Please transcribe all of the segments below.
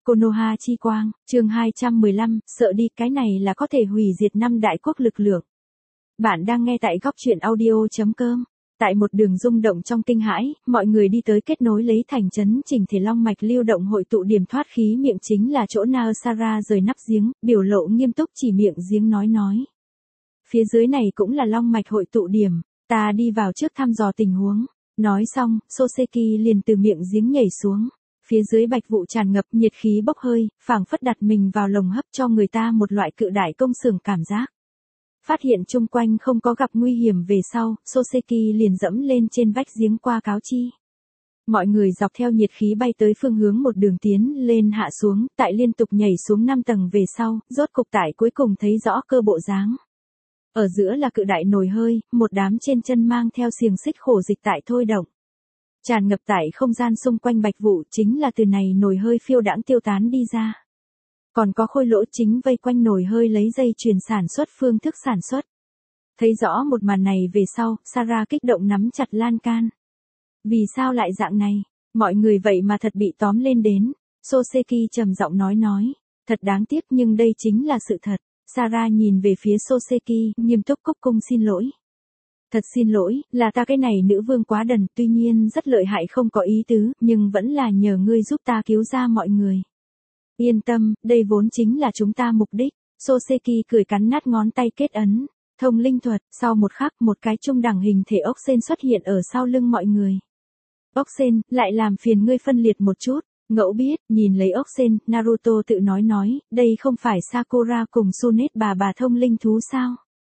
Konoha chi quang, chương 215, sợ đi, cái này là có thể hủy diệt 5 đại quốc lực lượng. Bạn đang nghe tại góc truyện audio.com. Tại một đường rung động trong kinh hãi, mọi người đi tới kết nối lấy thành trấn chỉnh thể long mạch lưu động hội tụ điểm thoát khí miệng chính là chỗ Naosara rời nắp giếng, biểu lộ nghiêm túc chỉ miệng giếng nói. Phía dưới này cũng là long mạch hội tụ điểm, ta đi vào trước thăm dò tình huống. Nói xong, Soseki liền từ miệng giếng nhảy xuống. Phía dưới bạch vụ tràn ngập, nhiệt khí bốc hơi, phảng phất đặt mình vào lồng hấp cho người ta một loại cự đại công xưởng cảm giác. Phát hiện chung quanh không có gặp nguy hiểm về sau, Soseki liền dẫm lên trên vách giếng qua cáo chi. Mọi người dọc theo nhiệt khí bay tới phương hướng một đường tiến lên hạ xuống, tại liên tục nhảy xuống 5 tầng về sau, rốt cục tại cuối cùng thấy rõ cơ bộ dáng. Ở giữa là cự đại nồi hơi, một đám trên chân mang theo xiềng xích khổ dịch tại thôi động. Tràn ngập tại không gian xung quanh bạch vụ chính là từ này nồi hơi phiêu đãng tiêu tán đi ra. Còn có khôi lỗ chính vây quanh nồi hơi lấy dây chuyền sản xuất phương thức sản xuất. Thấy rõ một màn này về sau, Sarah kích động nắm chặt lan can. Vì sao lại dạng này? Mọi người vậy mà thật bị tóm lên đến. Soseki trầm giọng nói. Thật đáng tiếc nhưng đây chính là sự thật. Sarah nhìn về phía Soseki, nghiêm túc cúc cung xin lỗi. Thật xin lỗi, là ta cái này nữ vương quá đần, tuy nhiên rất lợi hại không có ý tứ, nhưng vẫn là nhờ ngươi giúp ta cứu ra mọi người. Yên tâm, đây vốn chính là chúng ta mục đích. Soseki cười cắn nát ngón tay kết ấn. Thông linh thuật, sau một khắc một cái trung đẳng hình thể ốc sên xuất hiện ở sau lưng mọi người. Ốc sên, lại làm phiền ngươi phân liệt một chút. Ngẫu biết, nhìn lấy ốc sên, Naruto tự nói, đây không phải Sakura cùng Tsunade bà thông linh thú sao?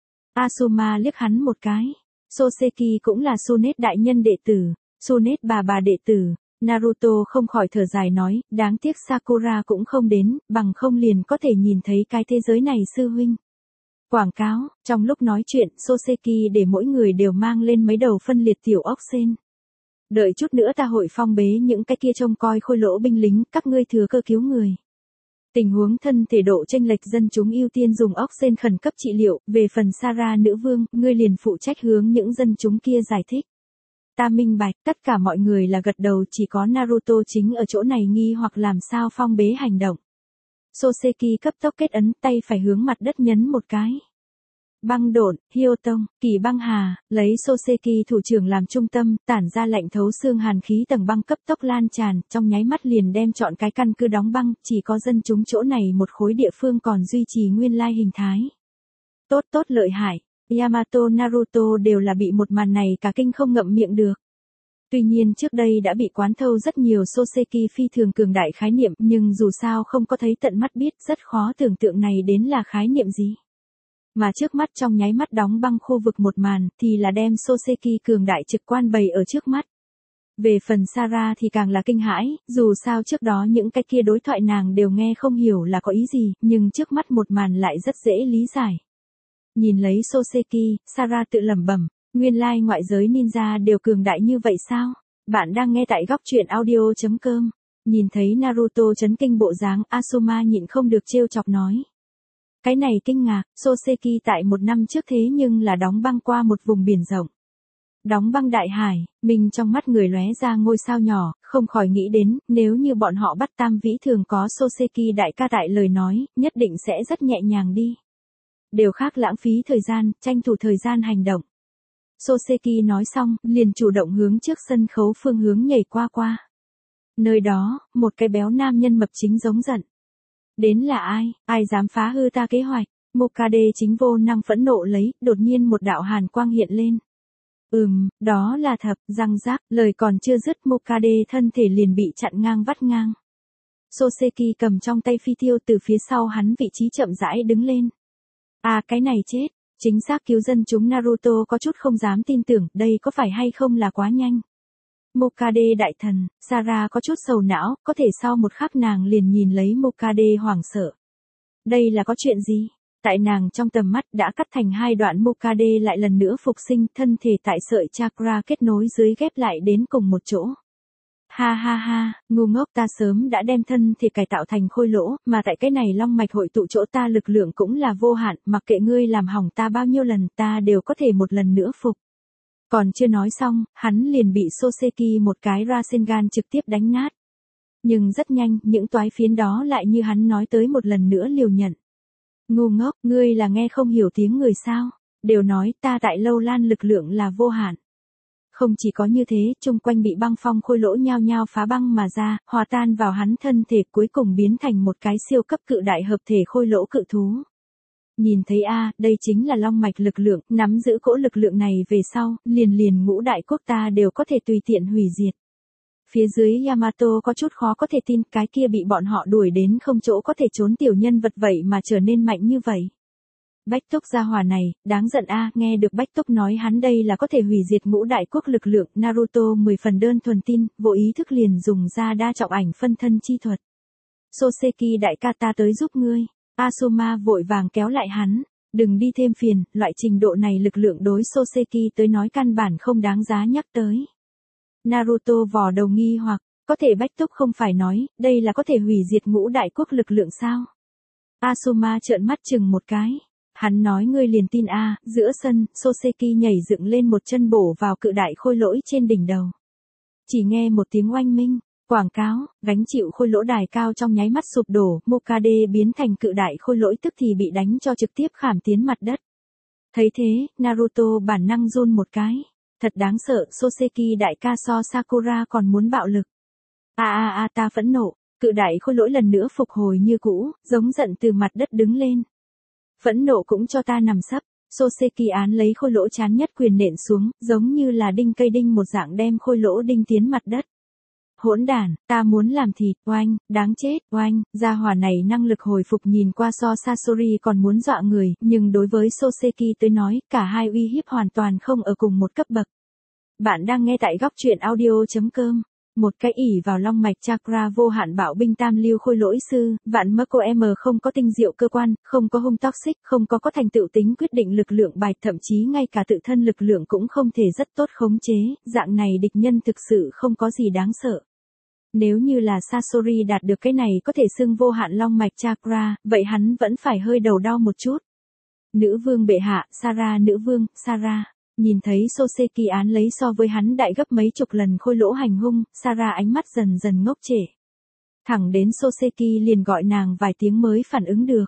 Asuma liếc hắn một cái. Soseki cũng là Tsunade đại nhân đệ tử, Tsunade bà đệ tử. Naruto không khỏi thở dài nói, đáng tiếc Sakura cũng không đến, bằng không liền có thể nhìn thấy cái thế giới này sư huynh. Quảng cáo, trong lúc nói chuyện, Soseki để mỗi người đều mang lên mấy đầu phân liệt tiểu ốc sên. Đợi chút nữa ta hội phong bế những cái kia trông coi khôi lỗ binh lính, các ngươi thừa cơ cứu người. Tình huống thân thể độ chênh lệch dân chúng ưu tiên dùng ốc sên khẩn cấp trị liệu, về phần Sarah nữ vương, ngươi liền phụ trách hướng những dân chúng kia giải thích. Ta minh bạch, tất cả mọi người là gật đầu, chỉ có Naruto chính ở chỗ này nghi hoặc làm sao phong bế hành động. Soseki cấp tốc kết ấn, tay phải hướng mặt đất nhấn một cái. Băng độn, Hyotong, kỳ băng hà, lấy Soseki thủ trưởng làm trung tâm, tản ra lạnh thấu xương hàn khí tầng băng cấp tốc lan tràn, trong nháy mắt liền đem trọn cái căn cứ đóng băng, chỉ có dân chúng chỗ này một khối địa phương còn duy trì nguyên lai hình thái. Tốt lợi hại, Yamato Naruto đều là bị một màn này cả kinh không ngậm miệng được. Tuy nhiên trước đây đã bị quán thâu rất nhiều Soseki phi thường cường đại khái niệm, nhưng dù sao không có thấy tận mắt biết, rất khó tưởng tượng này đến là khái niệm gì. Mà trước mắt trong nháy mắt đóng băng khu vực một màn, thì là đem Soseki cường đại trực quan bày ở trước mắt. Về phần Sarah thì càng là kinh hãi, dù sao trước đó những cái kia đối thoại nàng đều nghe không hiểu là có ý gì, nhưng trước mắt một màn lại rất dễ lý giải. Nhìn lấy Soseki, Sarah tự lẩm bẩm, nguyên lai ngoại giới ninja đều cường đại như vậy sao? Bạn đang nghe tại góc truyện audio.com. Nhìn thấy Naruto chấn kinh bộ dáng, Asuma nhịn không được trêu chọc nói. Cái này kinh ngạc, Soseki tại một năm trước thế nhưng là đóng băng qua một vùng biển rộng. Đóng băng đại hải, mình trong mắt người lóe ra ngôi sao nhỏ, không khỏi nghĩ đến, nếu như bọn họ bắt tam vĩ thường có Soseki đại ca tại lời nói, nhất định sẽ rất nhẹ nhàng đi. Đều khác lãng phí thời gian, tranh thủ thời gian hành động. Soseki nói xong, liền chủ động hướng trước sân khấu phương hướng nhảy qua. Nơi đó, một cái béo nam nhân mập chính giống giận. Đến là ai dám phá hư ta kế hoạch? Mokage chính vô năng phẫn nộ lấy, đột nhiên một đạo hàn quang hiện lên. Đó là thập, răng rác, lời còn chưa dứt Mokage thân thể liền bị chặn ngang vắt ngang. Soseki cầm trong tay phi tiêu từ phía sau hắn vị trí chậm rãi đứng lên. Cái này chết, chính xác cứu dân chúng Naruto có chút không dám tin tưởng, đây có phải hay không là quá nhanh. Mokage đại thần, Sarah có chút sầu não, có thể sau một khắc nàng liền nhìn lấy Mokage hoảng sợ. Đây là có chuyện gì? Tại nàng trong tầm mắt đã cắt thành hai đoạn, Mokage lại lần nữa phục sinh, thân thể tại sợi chakra kết nối dưới ghép lại đến cùng một chỗ. Ha, ngu ngốc, ta sớm đã đem thân thể cải tạo thành khôi lỗ, mà tại cái này long mạch hội tụ chỗ ta lực lượng cũng là vô hạn, mặc kệ ngươi làm hỏng ta bao nhiêu lần ta đều có thể một lần nữa phục. Còn chưa nói xong, hắn liền bị Soseki một cái Rasengan trực tiếp đánh nát. Nhưng rất nhanh, những toái phiến đó lại như hắn nói tới một lần nữa liều nhận. Ngu ngốc, ngươi là nghe không hiểu tiếng người sao? Đều nói ta tại Lâu Lan lực lượng là vô hạn. Không chỉ có như thế, chung quanh bị băng phong khôi lỗ nhao nhao phá băng mà ra, hòa tan vào hắn thân thể cuối cùng biến thành một cái siêu cấp cự đại hợp thể khôi lỗ cự thú. Nhìn thấy đây chính là long mạch lực lượng, nắm giữ cỗ lực lượng này về sau, liền ngũ đại quốc ta đều có thể tùy tiện hủy diệt. Phía dưới Yamato có chút khó có thể tin cái kia bị bọn họ đuổi đến không chỗ có thể trốn tiểu nhân vật vậy mà trở nên mạnh như vậy. Bách Túc gia hỏa này, đáng giận nghe được Bách Túc nói hắn đây là có thể hủy diệt ngũ đại quốc lực lượng, Naruto 10 phần đơn thuần tin, vô ý thức liền dùng ra đa trọng ảnh phân thân chi thuật. Soseki đại ca ta tới giúp ngươi. Asuma vội vàng kéo lại hắn, đừng đi thêm phiền, loại trình độ này lực lượng đối Soseki tới nói căn bản không đáng giá nhắc tới. Naruto vò đầu nghi hoặc, có thể Bách Túc không phải nói, đây là có thể hủy diệt ngũ đại quốc lực lượng sao? Asuma trợn mắt chừng một cái. Hắn nói ngươi liền tin giữa sân, Soseki nhảy dựng lên một chân bổ vào cự đại khôi lỗi trên đỉnh đầu. Chỉ nghe một tiếng oanh minh, quảng cáo, gánh chịu khôi lỗ đài cao trong nháy mắt sụp đổ, Mokade biến thành cự đại khôi lỗi tức thì bị đánh cho trực tiếp khảm tiến mặt đất. Thấy thế, Naruto bản năng run một cái. Thật đáng sợ, Soseki đại ca so Sakura còn muốn bạo lực. Ta phẫn nộ, cự đại khôi lỗi lần nữa phục hồi như cũ, giống giận từ mặt đất đứng lên. Phẫn nộ cũng cho ta nằm sấp, Soseki án lấy khôi lỗ chán nhất quyền nện xuống, giống như là đinh cây đinh một dạng đem khôi lỗ đinh tiến mặt đất. Hỗn đản, ta muốn làm thịt, oanh, đáng chết, oanh, gia hỏa này năng lực hồi phục nhìn qua so Sasori còn muốn dọa người, nhưng đối với Soseki tới nói, cả hai uy hiếp hoàn toàn không ở cùng một cấp bậc. Bạn đang nghe tại góc truyện audio.com. Một cái ỷ vào long mạch chakra vô hạn bạo binh tam lưu khôi lỗi sư, vạn Marco M không có tinh diệu cơ quan, không có hung toxic, không có thành tựu tính quyết định lực lượng bài, thậm chí ngay cả tự thân lực lượng cũng không thể rất tốt khống chế, dạng này địch nhân thực sự không có gì đáng sợ. Nếu như là Sasori đạt được cái này có thể xưng vô hạn long mạch chakra, vậy hắn vẫn phải hơi đầu đau một chút. Nữ vương bệ hạ, Sara nữ vương, Sara. Nhìn thấy Soseki án lấy so với hắn đại gấp mấy chục lần khôi lỗ hành hung, Sara ánh mắt dần dần ngốc trệ. Thẳng đến Soseki liền gọi nàng vài tiếng mới phản ứng được.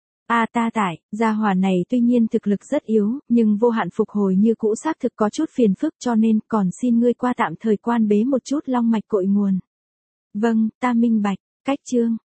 Ta tải, gia hỏa này tuy nhiên thực lực rất yếu, nhưng vô hạn phục hồi như cũ xác thực có chút phiền phức cho nên còn xin ngươi qua tạm thời quan bế một chút long mạch cội nguồn. Vâng, ta minh bạch, cách chương.